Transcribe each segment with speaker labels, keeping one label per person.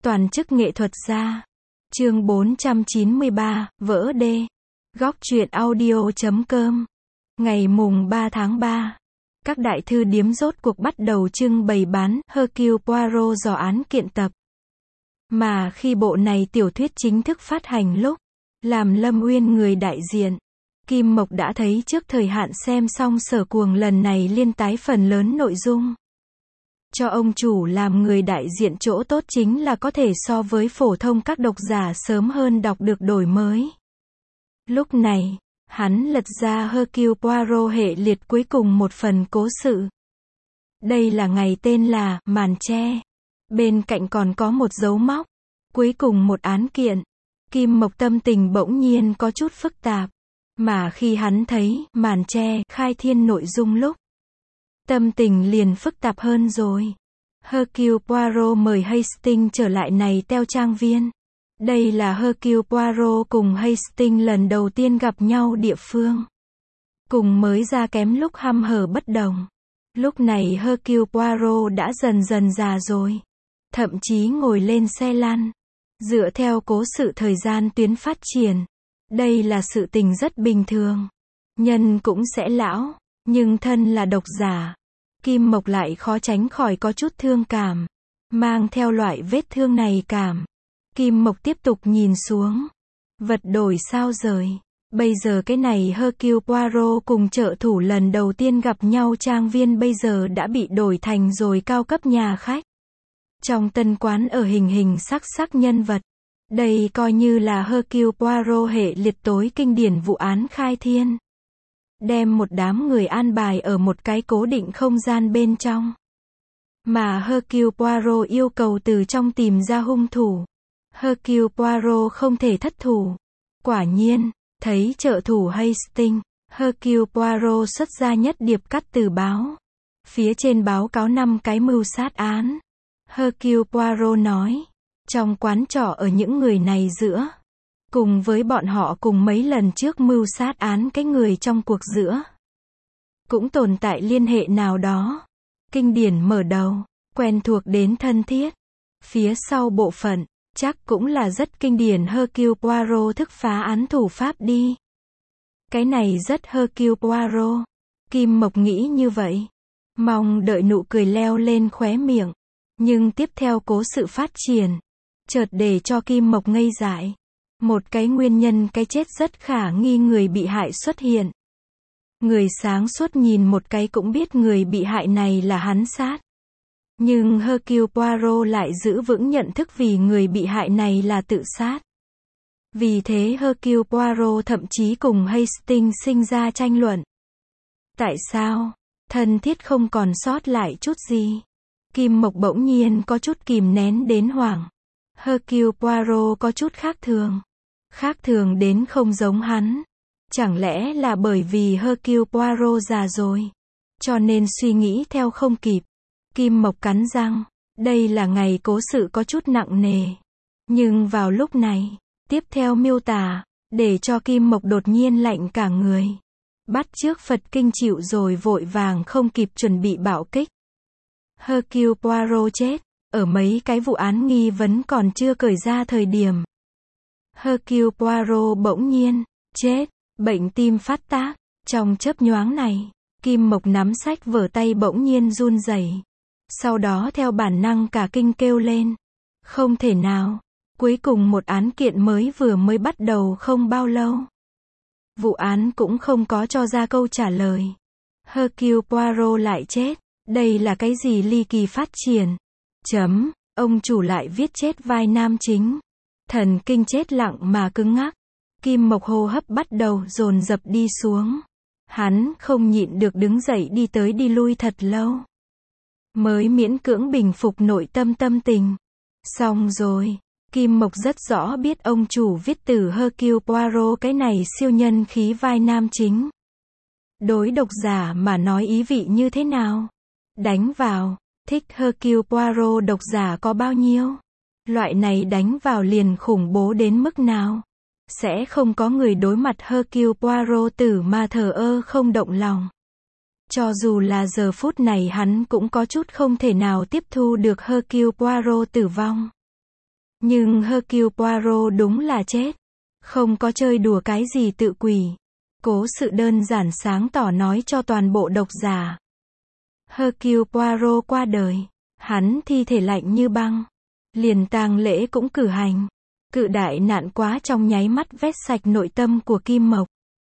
Speaker 1: Toàn chức nghệ thuật gia. Chương 493, vỡ đê. Góc truyện audio.com. Ngày mùng 3 tháng 3. Các đại thư điếm rốt cuộc bắt đầu trưng bày bán Hercule Poirot dò án kiện tập. Mà khi bộ này tiểu thuyết chính thức phát hành lúc, làm Lâm Uyên người đại diện, Kim Mộc đã thấy trước thời hạn xem xong Sở Cuồng lần này liên tái phần lớn nội dung. Cho ông chủ làm người đại diện chỗ tốt chính là có thể so với phổ thông các độc giả sớm hơn đọc được đổi mới. Lúc này, hắn lật ra Hercule Poirot hệ liệt cuối cùng một phần cố sự. Đây là ngày tên là màn tre. Bên cạnh còn có một dấu móc. Cuối cùng một án kiện. Kim Mộc tâm tình bỗng nhiên có chút phức tạp. Mà khi hắn thấy màn tre khai thiên nội dung lúc, tâm tình liền phức tạp hơn rồi. Hercule Poirot mời Hastings trở lại này teo trang viên. Đây là Hercule Poirot cùng Hastings lần đầu tiên gặp nhau địa phương. Cùng mới ra kém lúc hăm hở bất đồng. Lúc này Hercule Poirot đã dần dần già rồi. Thậm chí ngồi lên xe lăn. Dựa theo cố sự thời gian tuyến phát triển. Đây là sự tình rất bình thường. Nhân cũng sẽ lão. Nhưng thân là độc giả. Kim Mộc lại khó tránh khỏi có chút thương cảm. Mang theo loại vết thương này cảm. Kim Mộc tiếp tục nhìn xuống. Vật đổi sao rời. Bây giờ cái này Hercule Poirot cùng trợ thủ lần đầu tiên gặp nhau trang viên bây giờ đã bị đổi thành rồi cao cấp nhà khách. Trong tân quán ở hình sắc nhân vật. Đây coi như là Hercule Poirot hệ liệt tối kinh điển vụ án khai thiên. Đem một đám người an bài ở một cái cố định không gian bên trong. Mà Hercule Poirot yêu cầu từ trong tìm ra hung thủ. Hercule Poirot không thể thất thủ. Quả nhiên, thấy trợ thủ Hastings, Hercule Poirot xuất ra nhất điệp cắt từ báo. Phía trên báo cáo 5 cái mưu sát án. Hercule Poirot nói, trong quán trọ ở những người này giữa, cùng với bọn họ cùng mấy lần trước mưu sát án cái người trong cuộc giữa, cũng tồn tại liên hệ nào đó. Kinh điển mở đầu, quen thuộc đến thân thiết. Phía sau bộ phận, chắc cũng là rất kinh điển Hercule Poirot thức phá án thủ pháp đi. Cái này rất Hercule Poirot. Kim Mộc nghĩ như vậy. Mong đợi nụ cười leo lên khóe miệng. Nhưng tiếp theo cố sự phát triển. Chợt để cho Kim Mộc ngây dại. Một cái nguyên nhân cái chết rất khả nghi người bị hại xuất hiện. Người sáng suốt nhìn một cái cũng biết người bị hại này là hắn sát. Nhưng Hercule Poirot lại giữ vững nhận thức vì người bị hại này là tự sát. Vì thế Hercule Poirot thậm chí cùng Hastings sinh ra tranh luận. Tại sao? Thân thiết không còn sót lại chút gì. Kim Mộc bỗng nhiên có chút kìm nén đến hoảng. Hercule Poirot có chút khác thường. Khác thường đến không giống hắn. Chẳng lẽ là bởi vì Hercule Poirot già rồi, cho nên suy nghĩ theo không kịp. Kim Mộc cắn răng. Đây là ngày cố sự có chút nặng nề. Nhưng vào lúc này, tiếp theo miêu tả, để cho Kim Mộc đột nhiên lạnh cả người. Bắt chước Phật kinh chịu rồi vội vàng không kịp chuẩn bị bạo kích. Hercule Poirot chết, ở mấy cái vụ án nghi vấn còn chưa cởi ra thời điểm. Hercule Poirot bỗng nhiên, chết, bệnh tim phát tác. Trong chớp nhoáng này, Kim Mộc nắm sách vở tay bỗng nhiên run rẩy. Sau đó theo bản năng cả kinh kêu lên. Không thể nào. Cuối cùng một án kiện vừa mới bắt đầu không bao lâu. Vụ án cũng không có cho ra câu trả lời. Hercule Poirot lại chết. Đây là cái gì ly kỳ phát triển? Ông chủ lại viết chết vai nam chính. Thần kinh chết lặng mà cứng ngắc. Kim Mộc hô hấp bắt đầu dồn dập đi xuống. Hắn không nhịn được đứng dậy đi tới đi lui thật lâu. Mới miễn cưỡng bình phục nội tâm tình. Xong rồi. Kim Mộc rất rõ biết ông chủ viết từ Hercule Poirot cái này siêu nhân khí vai nam chính. Đối độc giả mà nói ý vị như thế nào? Đánh vào. Thích Hercule Poirot độc giả có bao nhiêu? Loại này đánh vào liền khủng bố đến mức nào? Sẽ không có người đối mặt Hercule Poirot tử mà thờ ơ không động lòng. Cho dù là giờ phút này hắn cũng có chút không thể nào tiếp thu được Hercule Poirot tử vong. Nhưng Hercule Poirot đúng là chết. Không có chơi đùa cái gì tự quỷ. Cố sự đơn giản sáng tỏ nói cho toàn bộ độc giả. Hercule Poirot qua đời. Hắn thi thể lạnh như băng. Liền tang lễ cũng cử hành. Cự đại nạn quá trong nháy mắt vét sạch nội tâm của Kim Mộc.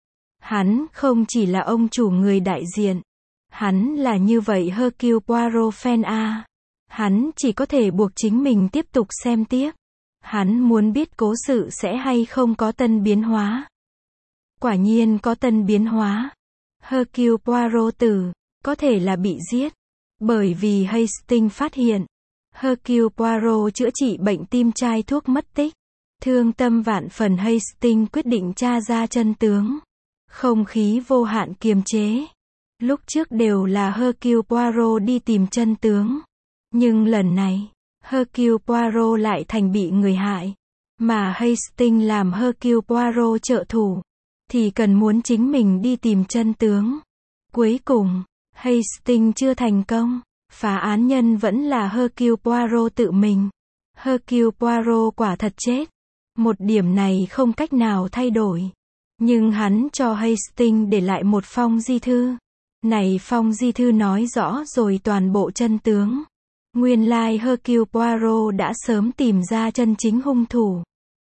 Speaker 1: Hắn không chỉ là ông chủ người đại diện. Hắn là như vậy Hercule Poirot fan A. Hắn chỉ có thể buộc chính mình tiếp tục xem tiếp. Hắn muốn biết cố sự sẽ hay không có tân biến hóa. Quả nhiên có tân biến hóa. Hercule Poirot tử, có thể là bị giết. Bởi vì Hastings phát hiện. Hercule Poirot chữa trị bệnh tim chai thuốc mất tích. Thương tâm vạn phần Hastings quyết định tra ra chân tướng. Không khí vô hạn kiềm chế. Lúc trước đều là Hercule Poirot đi tìm chân tướng. Nhưng lần này, Hercule Poirot lại thành bị người hại. Mà Hastings làm Hercule Poirot trợ thủ. Thì cần muốn chính mình đi tìm chân tướng. Cuối cùng, Hastings chưa thành công. Phá án nhân vẫn là Hercule Poirot tự mình. Hercule Poirot quả thật chết. Một điểm này không cách nào thay đổi. Nhưng hắn cho Hastings để lại một phong di thư. Này phong di thư nói rõ rồi toàn bộ chân tướng. Nguyên lai Hercule Poirot đã sớm tìm ra chân chính hung thủ.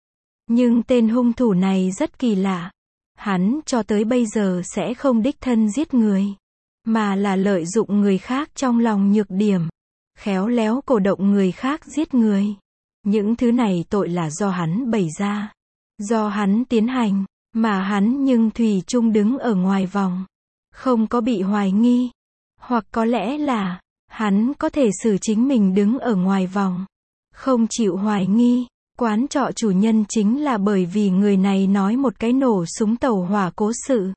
Speaker 1: Nhưng tên hung thủ này rất kỳ lạ. Hắn cho tới bây giờ sẽ không đích thân giết người. Mà là lợi dụng người khác trong lòng nhược điểm. Khéo léo cổ động người khác giết người. Những thứ này tội là do hắn bày ra. Do hắn tiến hành. Mà hắn nhưng thủy chung đứng ở ngoài vòng. Không có bị hoài nghi. Hoặc có lẽ là, hắn có thể xử chính mình đứng ở ngoài vòng. Không chịu hoài nghi. Quán trọ chủ nhân chính là bởi vì người này nói một cái nổ súng tàu hỏa cố sự.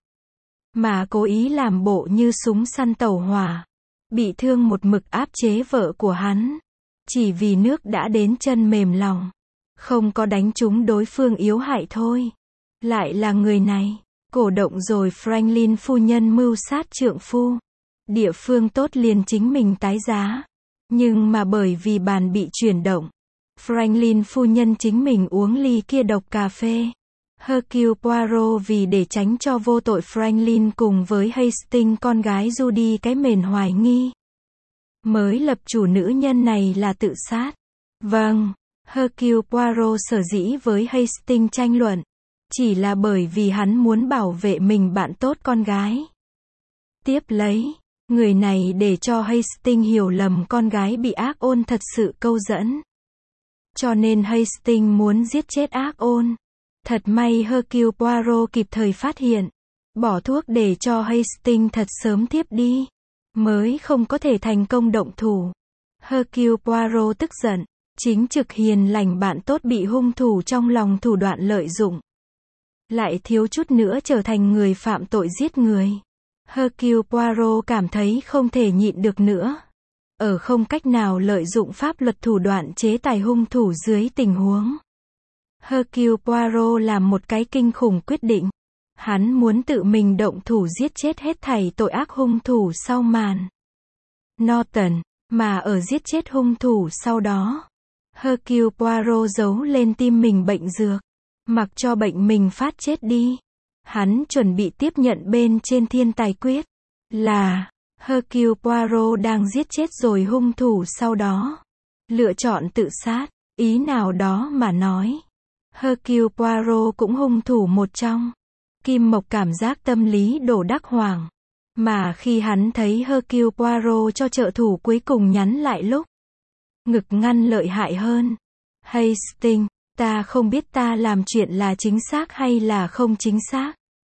Speaker 1: Mà cố ý làm bộ như súng săn tàu hỏa. Bị thương một mực áp chế vợ của hắn. Chỉ vì nước đã đến chân mềm lòng. Không có đánh trúng đối phương yếu hại thôi. Lại là người này. Cổ động rồi Franklin phu nhân mưu sát trượng phu. Địa phương tốt liền chính mình tái giá. Nhưng mà bởi vì bàn bị chuyển động. Franklin phu nhân chính mình uống ly kia độc cà phê. Hercule Poirot vì để tránh cho vô tội Franklin cùng với Hastings con gái Judy cái mền hoài nghi. Mới lập chủ nữ nhân này là tự sát. Vâng, Hercule Poirot sở dĩ với Hastings tranh luận. Chỉ là bởi vì hắn muốn bảo vệ mình bạn tốt con gái. Tiếp lấy, người này để cho Hastings hiểu lầm con gái bị ác ôn thật sự câu dẫn. Cho nên Hastings muốn giết chết ác ôn. Thật may Hercule Poirot kịp thời phát hiện. Bỏ thuốc để cho Hastings thật sớm thiếp đi. Mới không có thể thành công động thủ. Hercule Poirot tức giận. Chính trực hiền lành bạn tốt bị hung thủ trong lòng thủ đoạn lợi dụng. Lại thiếu chút nữa trở thành người phạm tội giết người. Hercule Poirot cảm thấy không thể nhịn được nữa. Ở không cách nào lợi dụng pháp luật thủ đoạn chế tài hung thủ dưới tình huống. Hercule Poirot làm một cái kinh khủng quyết định. Hắn muốn tự mình động thủ giết chết hết thảy tội ác hung thủ sau màn. Norton, mà ở giết chết hung thủ sau đó. Hercule Poirot giấu lên tim mình bệnh dược. Mặc cho bệnh mình phát chết đi. Hắn chuẩn bị tiếp nhận bên trên thiên tài quyết. Là, Hercule Poirot đang giết chết rồi hung thủ sau đó. Lựa chọn tự sát. Ý nào đó mà nói. Hercule Poirot cũng hung thủ một trong. Kim Mộc cảm giác tâm lý đổ đắc hoàng. Mà khi hắn thấy Hercule Poirot cho trợ thủ cuối cùng nhắn lại lúc. Ngực ngăn lợi hại hơn. Hastings, ta không biết ta làm chuyện là chính xác hay là không chính xác.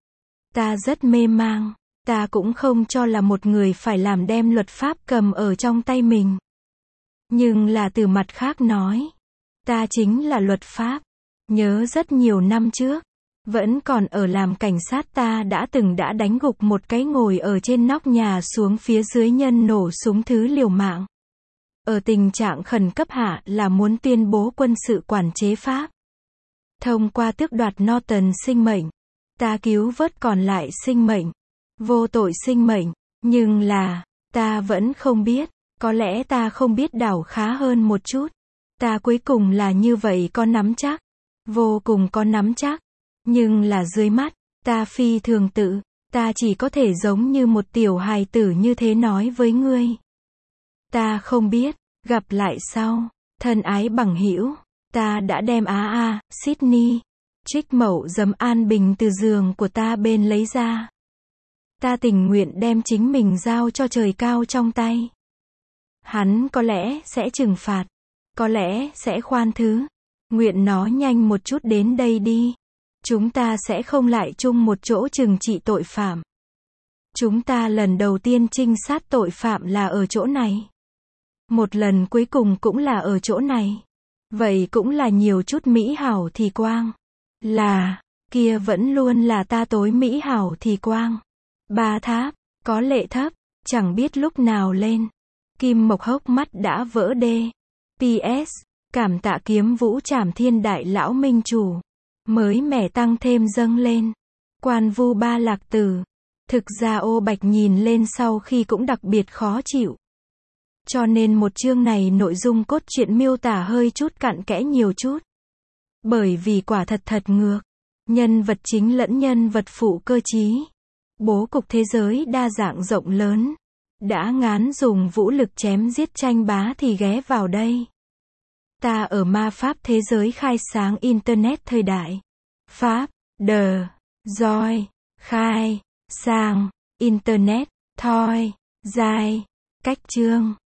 Speaker 1: Ta rất mê mang. Ta cũng không cho là một người phải làm đem luật pháp cầm ở trong tay mình. Nhưng là từ mặt khác nói. Ta chính là luật pháp. Nhớ rất nhiều năm trước. Vẫn còn ở làm cảnh sát ta đã đánh gục một cái ngồi ở trên nóc nhà xuống phía dưới nhân nổ súng thứ liều mạng. Ở tình trạng khẩn cấp hạ là muốn tuyên bố quân sự quản chế Pháp. Thông qua tước đoạt Norton sinh mệnh. Ta cứu vớt còn lại sinh mệnh. Vô tội sinh mệnh. Nhưng là, ta vẫn không biết. Có lẽ ta không biết đảo khá hơn một chút. Ta cuối cùng là như vậy có nắm chắc. Vô cùng có nắm chắc. Nhưng là dưới mắt, ta phi thường tự. Ta chỉ có thể giống như một tiểu hài tử như thế nói với ngươi. Ta không biết, gặp lại sau. Thân ái bằng hữu, ta đã đem Sydney, trích mẩu giấm an bình từ giường của ta bên lấy ra. Ta tình nguyện đem chính mình giao cho trời cao trong tay. Hắn có lẽ sẽ trừng phạt, có lẽ sẽ khoan thứ. Nguyện nó nhanh một chút đến đây đi. Chúng ta sẽ không lại chung một chỗ trừng trị tội phạm. Chúng ta lần đầu tiên trinh sát tội phạm là ở chỗ này. Một lần cuối cùng cũng là ở chỗ này. Vậy cũng là nhiều chút mỹ hảo thì quang. Là, kia vẫn luôn là ta tối mỹ hảo thì quang. Ba tháp, có lệ thấp, chẳng biết lúc nào lên. Kim Mộc hốc mắt đã vỡ đê. PS, cảm tạ Kiếm Vũ Trảm Thiên Đại Lão Minh Chủ. Mới mẻ tăng thêm dâng lên. Quan Vu Ba Lạc Tử. Thực ra Ô Bạch nhìn lên sau khi cũng đặc biệt khó chịu. Cho nên một chương này nội dung cốt truyện miêu tả hơi chút cặn kẽ nhiều chút. Bởi vì quả thật ngược. Nhân vật chính lẫn nhân vật phụ cơ trí. Bố cục thế giới đa dạng rộng lớn. Đã ngán dùng vũ lực chém giết tranh bá thì ghé vào đây. Ta ở ma pháp thế giới khai sáng Internet thời đại. Pháp, đờ, roi, khai, sang, Internet, thoi, dài, cách chương.